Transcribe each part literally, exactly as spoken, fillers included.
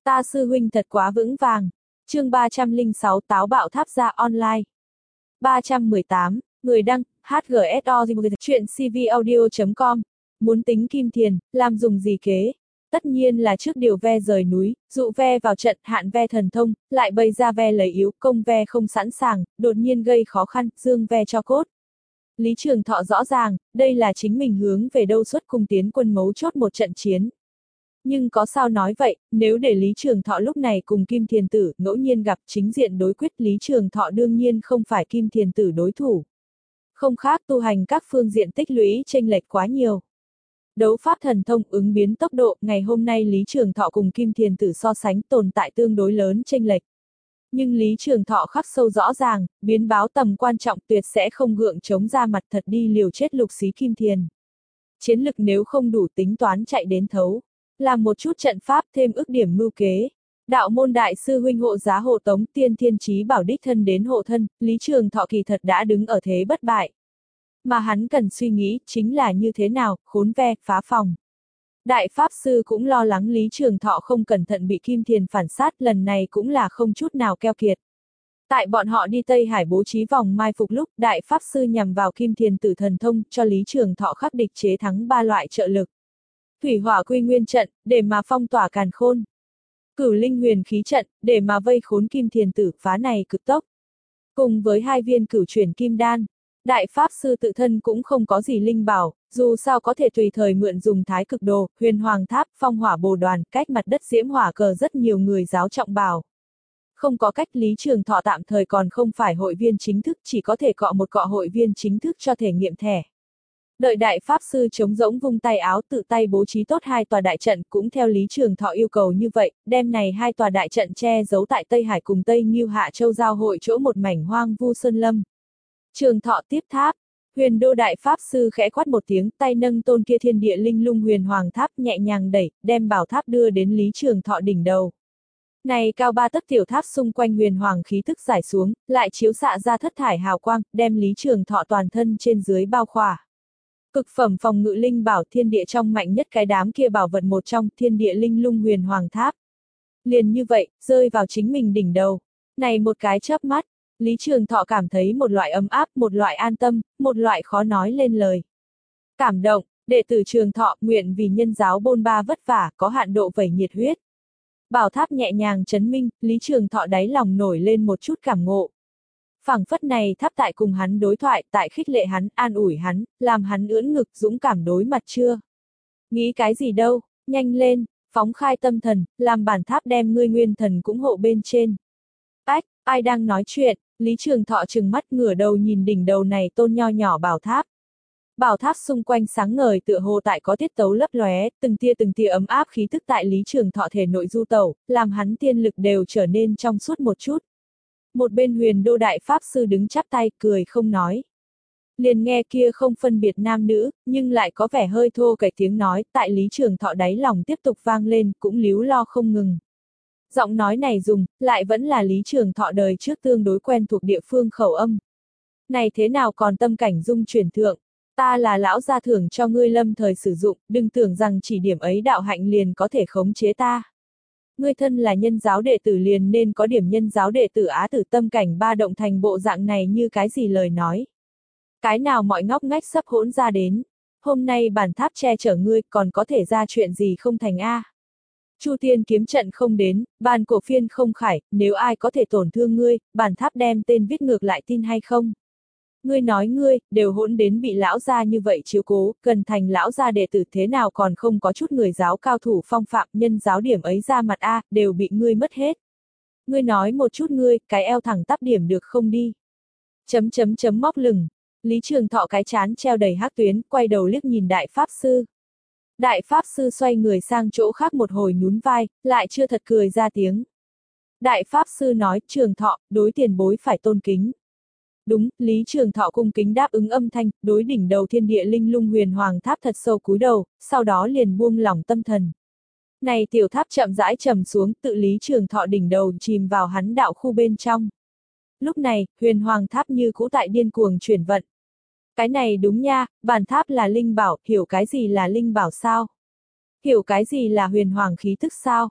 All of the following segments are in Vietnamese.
Ta sư huynh thật quá vững vàng. Chương ba trăm lẻ sáu Táo bạo tháp gia online. ba trăm mười tám, người đăng, hát giê ét o chuyện cvaudio chấm com. Muốn tính kim thiền, làm dùng gì kế? Tất nhiên là trước điều ve rời núi, dụ ve vào trận, hạn ve thần thông, lại bày ra ve lấy yếu, công ve không sẵn sàng, đột nhiên gây khó khăn, dương ve cho cốt. Lý Trường Thọ rõ ràng, đây là chính mình hướng về đâu xuất cung tiến quân mấu chốt một trận chiến. Nhưng có sao nói vậy, nếu để Lý Trường Thọ lúc này cùng Kim Thiền Tử ngẫu nhiên gặp chính diện đối quyết, Lý Trường Thọ đương nhiên không phải Kim Thiền Tử đối thủ. Không khác tu hành các phương diện tích lũy chênh lệch quá nhiều. Đấu pháp thần thông ứng biến tốc độ, ngày hôm nay Lý Trường Thọ cùng Kim Thiền Tử so sánh tồn tại tương đối lớn chênh lệch. Nhưng Lý Trường Thọ khắc sâu rõ ràng, biến báo tầm quan trọng, tuyệt sẽ không gượng chống ra mặt thật đi liều chết lục xí Kim Thiền. Chiến lực nếu không đủ tính toán chạy đến thấu. Làm một chút trận pháp thêm ức điểm mưu kế. Đạo môn đại sư huynh hộ giá hộ tống tiên thiên chí bảo đích thân đến hộ thân, Lý Trường Thọ kỳ thật đã đứng ở thế bất bại. Mà hắn cần suy nghĩ chính là như thế nào, khốn ve, phá phòng. Đại Pháp Sư cũng lo lắng Lý Trường Thọ không cẩn thận bị Kim Thiền phản sát, lần này cũng là không chút nào keo kiệt. Tại bọn họ đi Tây Hải bố trí vòng mai phục lúc, Đại Pháp Sư nhằm vào Kim Thiền tử thần thông, cho Lý Trường Thọ khắc địch chế thắng ba loại trợ lực. Thủy hỏa quy nguyên trận, để mà phong tỏa càn khôn. Cửu linh huyền khí trận, để mà vây khốn Kim Thiền tử, phá này cực tốc. Cùng với hai viên cửu chuyển kim đan, Đại Pháp Sư tự thân cũng không có gì linh bảo, dù sao có thể tùy thời mượn dùng thái cực đồ, huyền hoàng tháp, phong hỏa bồ đoàn, cách mặt đất diễm hỏa cờ rất nhiều người giáo trọng bảo. Không có cách, Lý Trường Thọ tạm thời còn không phải hội viên chính thức, chỉ có thể cọ một cọ hội viên chính thức cho thể nghiệm thẻ. Đợi Đại Pháp Sư trống rỗng vung tay áo tự tay bố trí tốt hai tòa đại trận, cũng theo Lý Trường Thọ yêu cầu như vậy, đem này hai tòa đại trận che giấu tại Tây Hải cùng Tây Ngưu Hạ Châu giao hội chỗ một mảnh hoang vu sơn lâm. Trường Thọ tiếp tháp, Huyền Đô Đại Pháp Sư khẽ quát một tiếng, tay nâng tôn kia thiên địa linh lung huyền hoàng tháp nhẹ nhàng đẩy, đem bảo tháp đưa đến Lý Trường Thọ đỉnh đầu. Này cao ba tấc tiểu tháp xung quanh huyền hoàng khí tức giải xuống, lại chiếu xạ ra thất thải hào quang, đem Lý Trường Thọ toàn thân trên dưới bao khỏa. Cực phẩm phòng ngự linh bảo thiên địa trong mạnh nhất cái đám kia bảo vật một trong, thiên địa linh lung huyền hoàng tháp. Liền như vậy, rơi vào chính mình đỉnh đầu. Này một cái chớp mắt, Lý Trường Thọ cảm thấy một loại ấm áp, một loại an tâm, một loại khó nói lên lời. Cảm động, đệ tử Trường Thọ nguyện vì nhân giáo bôn ba vất vả, có hạn độ vẩy nhiệt huyết. Bảo tháp nhẹ nhàng chấn minh, Lý Trường Thọ đáy lòng nổi lên một chút cảm ngộ. Phảng phất này tháp tại cùng hắn đối thoại, tại khích lệ hắn, an ủi hắn, làm hắn ưỡn ngực dũng cảm đối mặt chưa. Nghĩ cái gì đâu, nhanh lên, phóng khai tâm thần, làm bản tháp đem ngươi nguyên thần cũng hộ bên trên. Ách, ai đang nói chuyện, Lý Trường Thọ trừng mắt ngửa đầu nhìn đỉnh đầu này tôn nho nhỏ bảo tháp. Bảo tháp xung quanh sáng ngời tựa hồ tại có tiết tấu lấp lóe, từng tia từng tia ấm áp khí tức tại Lý Trường Thọ thể nội du tẩu, làm hắn tiên lực đều trở nên trong suốt một chút. Một bên Huyền Đô Đại Pháp Sư đứng chắp tay, cười không nói. Liền nghe kia không phân biệt nam nữ, nhưng lại có vẻ hơi thô kệch tiếng nói, tại Lý Trường Thọ đáy lòng tiếp tục vang lên, cũng líu lo không ngừng. Giọng nói này dùng, lại vẫn là Lý Trường Thọ đời trước tương đối quen thuộc địa phương khẩu âm. Này thế nào còn tâm cảnh dung chuyển thượng, ta là lão gia thưởng cho ngươi lâm thời sử dụng, đừng tưởng rằng chỉ điểm ấy đạo hạnh liền có thể khống chế ta. Ngươi thân là nhân giáo đệ tử liền nên có điểm nhân giáo đệ tử á tử tâm cảnh ba động thành bộ dạng này như cái gì lời nói. Cái nào mọi ngóc ngách sắp hỗn ra đến, hôm nay bản tháp che chở ngươi còn có thể ra chuyện gì không thành a? Chu tiên kiếm trận không đến, bàn cổ phiên không khải, nếu ai có thể tổn thương ngươi, bản tháp đem tên viết ngược lại tin hay không? Ngươi nói ngươi, đều hỗn đến bị lão gia như vậy chiếu cố, cần thành lão gia đệ tử thế nào còn không có chút người giáo cao thủ phong phạm, nhân giáo điểm ấy ra mặt a, đều bị ngươi mất hết. Ngươi nói một chút ngươi, cái eo thẳng tắp điểm được không đi. Chấm chấm chấm móc lửng, Lý Trường Thọ cái chán treo đầy hắc tuyến, quay đầu liếc nhìn Đại Pháp Sư. Đại Pháp Sư xoay người sang chỗ khác một hồi nhún vai, lại chưa thật cười ra tiếng. Đại Pháp Sư nói, Trường Thọ, đối tiền bối phải tôn kính. Đúng, Lý Trường Thọ cung kính đáp ứng âm thanh, đối đỉnh đầu thiên địa linh lung huyền hoàng tháp thật sâu cúi đầu, sau đó liền buông lỏng tâm thần. Này tiểu tháp chậm rãi trầm xuống, tự Lý Trường Thọ đỉnh đầu chìm vào hắn đạo khu bên trong. Lúc này, huyền hoàng tháp như cũ tại điên cuồng chuyển vận. Cái này đúng nha, bản tháp là linh bảo, hiểu cái gì là linh bảo sao? Hiểu cái gì là huyền hoàng khí tức sao?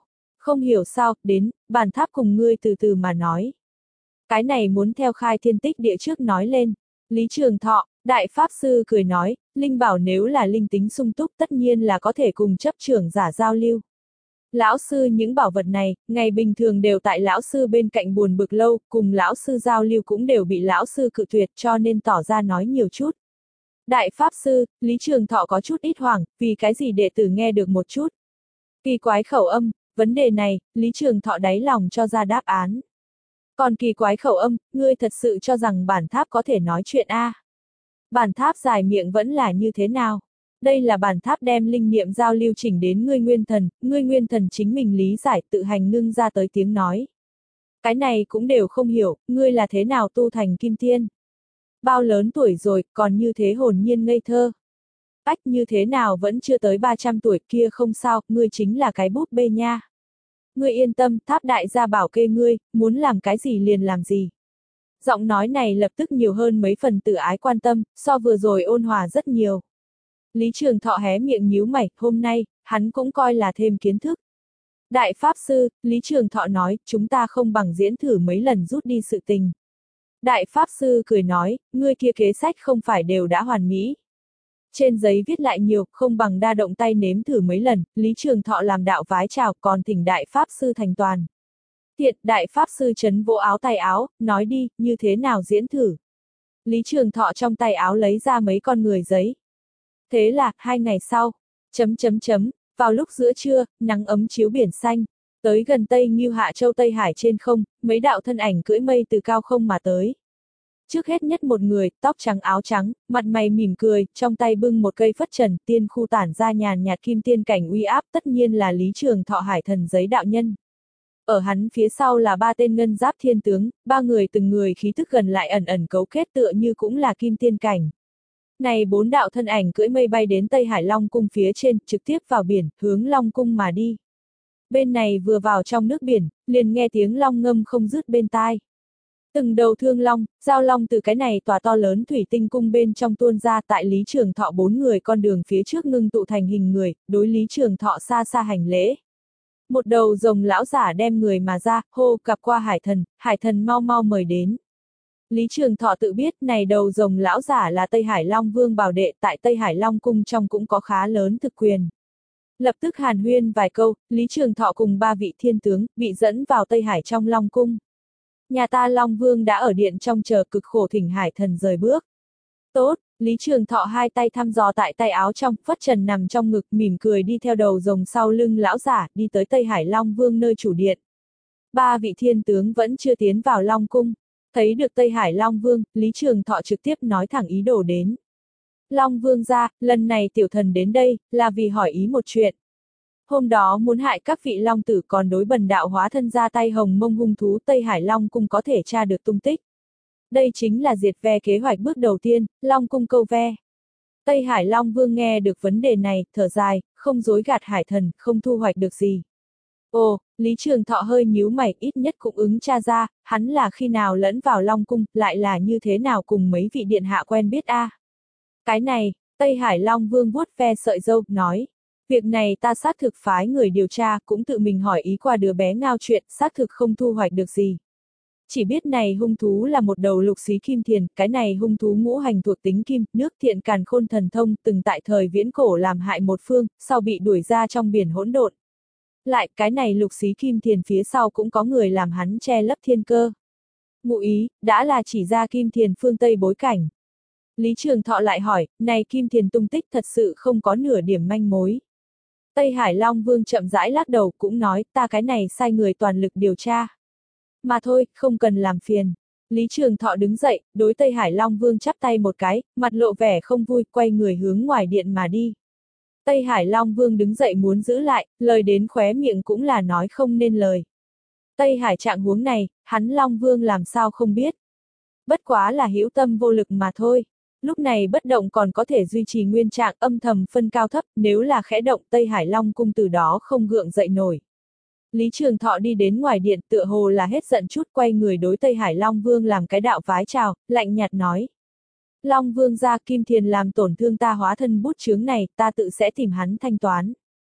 Không hiểu sao, đến, bản tháp cùng ngươi từ từ mà nói. Cái này muốn theo khai thiên tích địa trước nói lên. Lý Trường Thọ, Đại Pháp Sư cười nói, Linh bảo nếu là linh tính sung túc tất nhiên là có thể cùng chấp trưởng giả giao lưu. Lão sư những bảo vật này, ngày bình thường đều tại lão sư bên cạnh buồn bực lâu, cùng lão sư giao lưu cũng đều bị lão sư cự tuyệt cho nên tỏ ra nói nhiều chút. Đại Pháp Sư, Lý Trường Thọ có chút ít hoảng, vì cái gì đệ tử nghe được một chút. Kỳ quái khẩu âm, vấn đề này, Lý Trường Thọ đáy lòng cho ra đáp án. Còn kỳ quái khẩu âm, ngươi thật sự cho rằng bản tháp có thể nói chuyện a? À? Bản tháp dài miệng vẫn là như thế nào? Đây là bản tháp đem linh niệm giao lưu chỉnh đến ngươi nguyên thần, ngươi nguyên thần chính mình lý giải tự hành ngưng ra tới tiếng nói. Cái này cũng đều không hiểu, ngươi là thế nào tu thành kim tiên? Bao lớn tuổi rồi, còn như thế hồn nhiên ngây thơ. Ách như thế nào vẫn chưa tới ba trăm tuổi kia không sao, ngươi chính là cái búp bê nha. Ngươi yên tâm, tháp đại gia bảo kê ngươi, muốn làm cái gì liền làm gì. Giọng nói này lập tức nhiều hơn mấy phần tự ái quan tâm, so vừa rồi ôn hòa rất nhiều. Lý Trường Thọ hé miệng nhíu mày, hôm nay, hắn cũng coi là thêm kiến thức. Đại Pháp Sư, Lý Trường Thọ nói, chúng ta không bằng diễn thử mấy lần rút đi sự tình. Đại Pháp Sư cười nói, ngươi kia kế sách không phải đều đã hoàn mỹ. Trên giấy viết lại nhiều, không bằng đa động tay nếm thử mấy lần, Lý Trường Thọ làm đạo vái chào, còn thỉnh Đại Pháp Sư thành toàn. Thiệt, Đại Pháp Sư chấn vỗ áo tay áo, nói đi, như thế nào diễn thử. Lý Trường Thọ trong tay áo lấy ra mấy con người giấy. Thế là, hai ngày sau, chấm chấm chấm, vào lúc giữa trưa, nắng ấm chiếu biển xanh, tới gần Tây Ngưu Hạ Châu Tây Hải trên không, mấy đạo thân ảnh cưỡi mây từ cao không mà tới. Trước hết nhất một người, tóc trắng áo trắng, mặt mày mỉm cười, trong tay bưng một cây phất trần, tiên khu tản ra nhàn nhạt kim tiên cảnh uy áp, tất nhiên là Lý Trường Thọ Hải Thần Giấy đạo nhân. Ở hắn phía sau là ba tên ngân giáp thiên tướng, ba người từng người khí thức gần lại ẩn ẩn cấu kết tựa như cũng là kim tiên cảnh. Này bốn đạo thân ảnh cưỡi mây bay đến Tây Hải Long Cung phía trên, trực tiếp vào biển, hướng Long Cung mà đi. Bên này vừa vào trong nước biển, liền nghe tiếng long ngâm không dứt bên tai. Từng đầu thương long, giao long từ cái này tòa to lớn thủy tinh cung bên trong tuôn ra tại Lý Trường Thọ bốn người con đường phía trước ngưng tụ thành hình người, đối Lý Trường Thọ xa xa hành lễ. Một đầu rồng lão giả đem người mà ra, hô gặp qua Hải Thần, Hải Thần mau mau mời đến. Lý Trường Thọ tự biết này đầu rồng lão giả là Tây Hải Long Vương bảo đệ tại Tây Hải Long Cung trong cũng có khá lớn thực quyền. Lập tức hàn huyên vài câu, Lý Trường Thọ cùng ba vị thiên tướng, bị dẫn vào Tây Hải trong Long Cung. Nhà ta Long Vương đã ở điện trong chờ cực khổ thỉnh Hải Thần rời bước. Tốt, Lý Trường Thọ hai tay thăm dò tại tay áo trong, phất trần nằm trong ngực mỉm cười đi theo đầu rồng sau lưng lão giả, đi tới Tây Hải Long Vương nơi chủ điện. Ba vị thiên tướng vẫn chưa tiến vào Long Cung. Thấy được Tây Hải Long Vương, Lý Trường Thọ trực tiếp nói thẳng ý đồ đến. Long Vương ra, lần này tiểu thần đến đây, là vì hỏi ý một chuyện. Hôm đó muốn hại các vị Long tử còn đối bần đạo hóa thân ra tay hồng mông hung thú Tây Hải Long Cung có thể tra được tung tích. Đây chính là diệt ve kế hoạch bước đầu tiên, Long Cung câu ve. Tây Hải Long Vương nghe được vấn đề này, thở dài, không dối gạt Hải Thần, không thu hoạch được gì. Ồ, Lý Trường Thọ hơi nhíu mày, ít nhất cũng ứng tra ra, hắn là khi nào lẫn vào Long Cung, lại là như thế nào cùng mấy vị điện hạ quen biết a? À? Cái này, Tây Hải Long Vương vuốt ve sợi râu, nói. Việc này ta xác thực phái người điều tra, cũng tự mình hỏi ý qua đứa bé ngao chuyện, xác thực không thu hoạch được gì. Chỉ biết này hung thú là một đầu lục xí kim thiền, cái này hung thú ngũ hành thuộc tính kim, nước thiện càn khôn thần thông, từng tại thời viễn cổ làm hại một phương, sau bị đuổi ra trong biển hỗn độn. Lại, cái này lục xí kim thiền phía sau cũng có người làm hắn che lấp thiên cơ. Ngụ ý, đã là chỉ ra kim thiền phương Tây bối cảnh. Lý Trường Thọ lại hỏi, này kim thiền tung tích thật sự không có nửa điểm manh mối. Tây Hải Long Vương chậm rãi lắc đầu cũng nói, ta cái này sai người toàn lực điều tra. Mà thôi, không cần làm phiền. Lý Trường Thọ đứng dậy, đối Tây Hải Long Vương chắp tay một cái, mặt lộ vẻ không vui, quay người hướng ngoài điện mà đi. Tây Hải Long Vương đứng dậy muốn giữ lại, lời đến khóe miệng cũng là nói không nên lời. Tây Hải trạng huống này, hắn Long Vương làm sao không biết. Bất quá là hữu tâm vô lực mà thôi. Lúc này bất động còn có thể duy trì nguyên trạng âm thầm phân cao thấp, nếu là khẽ động Tây Hải Long Cung từ đó không gượng dậy nổi. Lý Trường Thọ đi đến ngoài điện tựa hồ là hết giận chút quay người đối Tây Hải Long Vương làm cái đạo vái chào, lạnh nhạt nói. Long Vương ra kim thiền làm tổn thương ta hóa thân bút chướng này, ta tự sẽ tìm hắn thanh toán.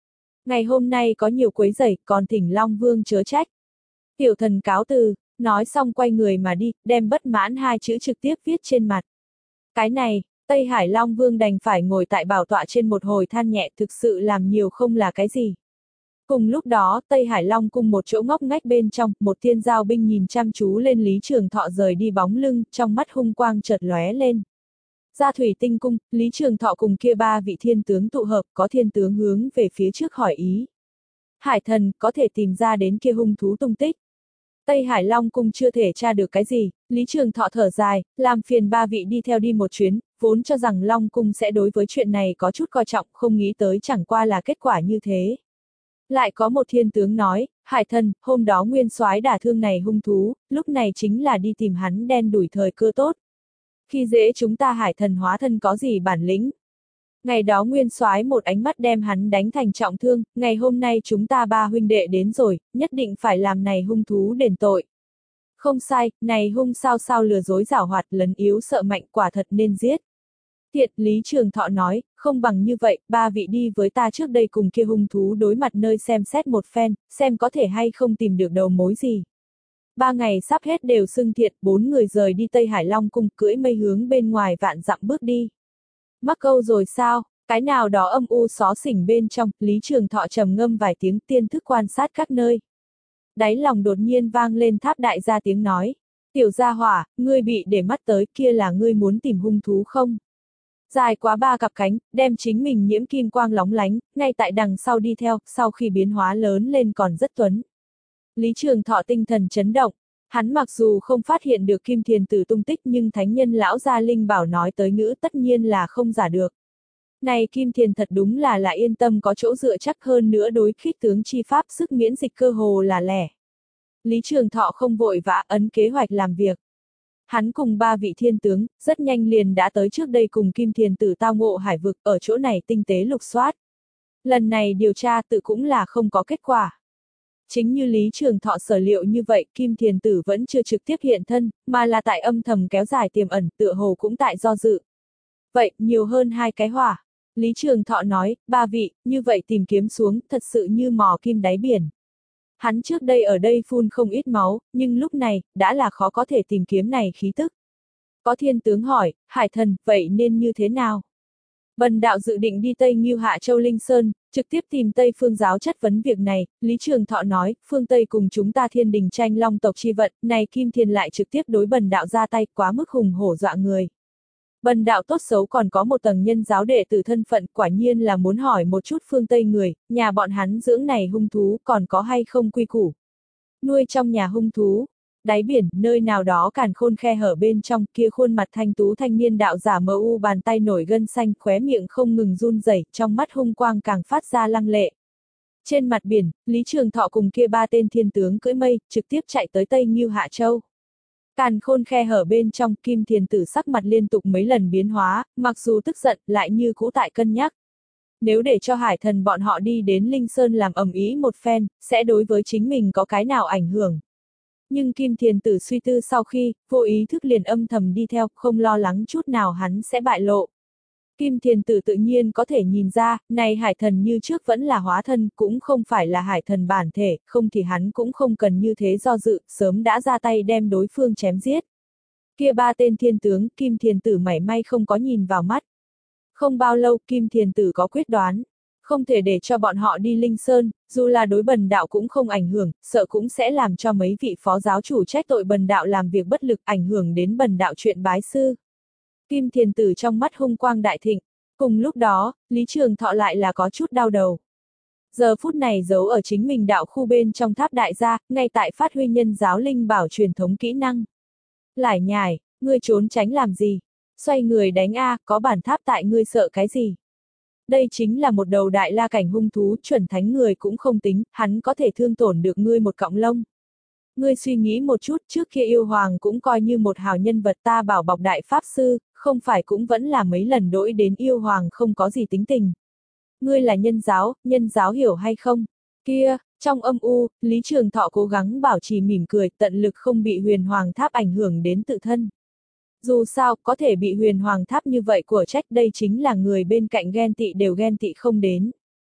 Ngày hôm nay có nhiều quấy rầy, còn thỉnh Long Vương chớ trách. Tiểu thần cáo từ, nói xong quay người mà đi, đem bất mãn hai chữ trực tiếp viết trên mặt. Cái này, Tây Hải Long Vương đành phải ngồi tại bảo tọa trên một hồi than nhẹ, thực sự làm nhiều không là cái gì. Cùng lúc đó, Tây Hải Long cung một chỗ ngóc ngách bên trong, một thiên giao binh nhìn chăm chú lên Lý Trường Thọ rời đi bóng lưng, trong mắt hung quang chợt lóe lên. Ra Thủy Tinh cung, Lý Trường Thọ cùng kia ba vị thiên tướng tụ hợp, có thiên tướng hướng về phía trước hỏi ý. Hải thần, có thể tìm ra đến kia hung thú tung tích. Tây Hải Long cung chưa thể tra được cái gì, Lý Trường Thọ thở dài, làm phiền ba vị đi theo đi một chuyến, vốn cho rằng Long cung sẽ đối với chuyện này có chút coi trọng, không nghĩ tới chẳng qua là kết quả như thế. Lại có một thiên tướng nói, Hải thần, hôm đó nguyên soái đả thương này hung thú, lúc này chính là đi tìm hắn đen đuổi thời cơ tốt. Khi dễ chúng ta Hải thần hóa thân có gì bản lĩnh. Ngày đó nguyên soái một ánh mắt đem hắn đánh thành trọng thương, ngày hôm nay chúng ta ba huynh đệ đến rồi, nhất định phải làm này hung thú đền tội. Không sai, này hung sao sao lừa dối giảo hoạt lấn yếu sợ mạnh quả thật nên giết. Thiệt, Lý Trường Thọ nói, không bằng như vậy, ba vị đi với ta trước đây cùng kia hung thú đối mặt nơi xem xét một phen, xem có thể hay không tìm được đầu mối gì. Ba ngày sắp hết đều xưng thiệt, bốn người rời đi Tây Hải Long cung cưỡi mây hướng bên ngoài vạn dặm bước đi. Mắc câu rồi sao, cái nào đó âm u xó xỉnh bên trong, Lý Trường Thọ trầm ngâm vài tiếng tiên thức quan sát các nơi. Đáy lòng đột nhiên vang lên Tháp Đại gia tiếng nói, tiểu gia hỏa, ngươi bị để mắt tới kia là ngươi muốn tìm hung thú không? Dài quá ba cặp cánh, đem chính mình nhiễm kim quang lóng lánh, ngay tại đằng sau đi theo, sau khi biến hóa lớn lên còn rất tuấn. Lý Trường Thọ tinh thần chấn động, hắn mặc dù không phát hiện được Kim Thiền Tử tung tích nhưng thánh nhân lão gia linh bảo nói tới ngữ tất nhiên là không giả được. Này Kim Thiền thật đúng là là yên tâm có chỗ dựa chắc hơn nữa đối khích tướng chi pháp sức miễn dịch cơ hồ là lẻ. Lý Trường Thọ không vội vã ấn kế hoạch làm việc. Hắn cùng ba vị thiên tướng, rất nhanh liền đã tới trước đây cùng Kim Thiền Tử tao ngộ hải vực ở chỗ này tinh tế lục soát. Lần này điều tra tự cũng là không có kết quả. Chính như Lý Trường Thọ sở liệu như vậy, Kim Thiền Tử vẫn chưa trực tiếp hiện thân, mà là tại âm thầm kéo dài tiềm ẩn, tựa hồ cũng tại do dự. Vậy, nhiều hơn hai cái hỏa. Lý Trường Thọ nói, ba vị, như vậy tìm kiếm xuống, thật sự như mò kim đáy biển. Hắn trước đây ở đây phun không ít máu, nhưng lúc này, đã là khó có thể tìm kiếm này khí tức. Có thiên tướng hỏi, Hải thần, vậy nên như thế nào? Bần đạo dự định đi Tây Ngưu Hạ Châu Linh Sơn, trực tiếp tìm Tây Phương giáo chất vấn việc này, Lý Trường Thọ nói, phương Tây cùng chúng ta thiên đình tranh long tộc chi vận, này Kim Thiền lại trực tiếp đối bần đạo ra tay, quá mức hùng hổ dọa người. Bần đạo tốt xấu còn có một tầng nhân giáo đệ tử thân phận, quả nhiên là muốn hỏi một chút phương Tây người, nhà bọn hắn dưỡng này hung thú còn có hay không quy củ. Nuôi trong nhà hung thú, đáy biển, nơi nào đó càn khôn khe hở bên trong, kia khuôn mặt thanh tú thanh niên đạo giả mờ u bàn tay nổi gân xanh, khóe miệng không ngừng run rẩy, trong mắt hung quang càng phát ra lăng lệ. Trên mặt biển, Lý Trường Thọ cùng kia ba tên thiên tướng cưỡi mây, trực tiếp chạy tới Tây Ngưu Hạ Châu. Càn khôn khe hở bên trong, Kim Thiền Tử sắc mặt liên tục mấy lần biến hóa, mặc dù tức giận, lại như cũ tại cân nhắc. Nếu để cho Hải thần bọn họ đi đến Linh Sơn làm ầm ĩ một phen, sẽ đối với chính mình có cái nào ảnh hưởng. Nhưng Kim Thiền Tử suy tư sau khi, vô ý thức liền âm thầm đi theo, không lo lắng chút nào hắn sẽ bại lộ. Kim Thiền Tử tự nhiên có thể nhìn ra, này Hải thần như trước vẫn là hóa thân, cũng không phải là Hải thần bản thể, không thì hắn cũng không cần như thế do dự, sớm đã ra tay đem đối phương chém giết. Kia ba tên thiên tướng, Kim Thiền Tử mảy may không có nhìn vào mắt. Không bao lâu, Kim Thiền Tử có quyết đoán. Không thể để cho bọn họ đi Linh Sơn, dù là đối bần đạo cũng không ảnh hưởng, sợ cũng sẽ làm cho mấy vị phó giáo chủ trách tội bần đạo làm việc bất lực ảnh hưởng đến bần đạo chuyện bái sư. Kim Thiền Tử trong mắt hung quang đại thịnh, cùng lúc đó, Lý Trường Thọ lại là có chút đau đầu. Giờ phút này giấu ở chính mình đạo khu bên trong Tháp Đại gia, ngay tại phát huy nhân giáo linh bảo truyền thống kỹ năng. Lải nhải, ngươi trốn tránh làm gì? Xoay người đánh a, có bản tháp tại ngươi sợ cái gì? Đây chính là một đầu đại la cảnh hung thú, chuẩn thánh người cũng không tính, hắn có thể thương tổn được ngươi một cọng lông. Ngươi suy nghĩ một chút, trước kia yêu hoàng cũng coi như một hào nhân vật, ta bảo bọc đại pháp sư, không phải cũng vẫn là mấy lần đỗi đến yêu hoàng không có gì tính tình. Ngươi là nhân giáo, nhân giáo hiểu hay không? Kia, trong âm u, Lý Trường Thọ cố gắng bảo trì mỉm cười, tận lực không bị huyền hoàng tháp ảnh hưởng đến tự thân. Dù sao, có thể bị huyền hoàng tháp như vậy của trách, đây chính là người bên cạnh ghen tị đều ghen tị không đến.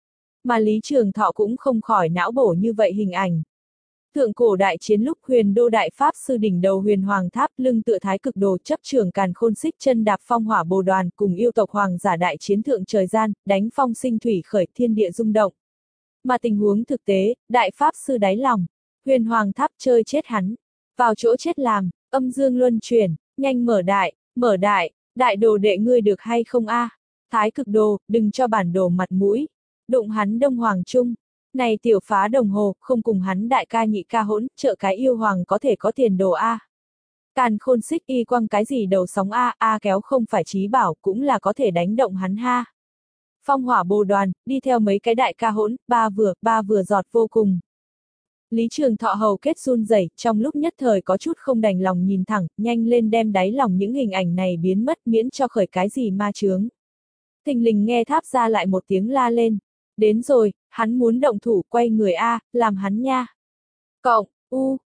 Mà Lý Trường Thọ cũng không khỏi não bổ như vậy hình ảnh. Thượng cổ đại chiến lúc Huyền Đô đại pháp sư đỉnh đầu Huyền Hoàng Tháp, lưng tựa Thái Cực Đồ, chấp trưởng Càn Khôn Xích, chân đạp phong hỏa bồ đoàn, cùng yêu tộc hoàng giả đại chiến thượng trời gian, đánh phong sinh thủy khởi, thiên địa rung động. Mà tình huống thực tế, đại pháp sư đáy lòng, Huyền Hoàng Tháp chơi chết hắn, vào chỗ chết làm, âm dương luân chuyển, nhanh mở đại, mở đại, đại đồ đệ ngươi được hay không a? À? Thái Cực Đồ, đừng cho bản đồ mặt mũi, đụng hắn Đông Hoàng Trung. Này tiểu phá đồng hồ, không cùng hắn đại ca nhị ca hỗn, trợ cái yêu hoàng có thể có tiền đồ a. À. Càn Khôn Xích y quăng cái gì đầu sóng a, a à kéo không phải chí bảo, cũng là có thể đánh động hắn ha. Phong hỏa bồ đoàn, đi theo mấy cái đại ca hỗn, ba vừa, ba vừa giọt vô cùng. Lý Trường Thọ hầu kết run rẩy, trong lúc nhất thời có chút không đành lòng nhìn thẳng, nhanh lên đem đáy lòng những hình ảnh này biến mất, miễn cho khởi cái gì ma chướng. Thình lình nghe Tháp Gia lại một tiếng la lên. Đến rồi, hắn muốn động thủ, quay người a, làm hắn nha. Cộng, u,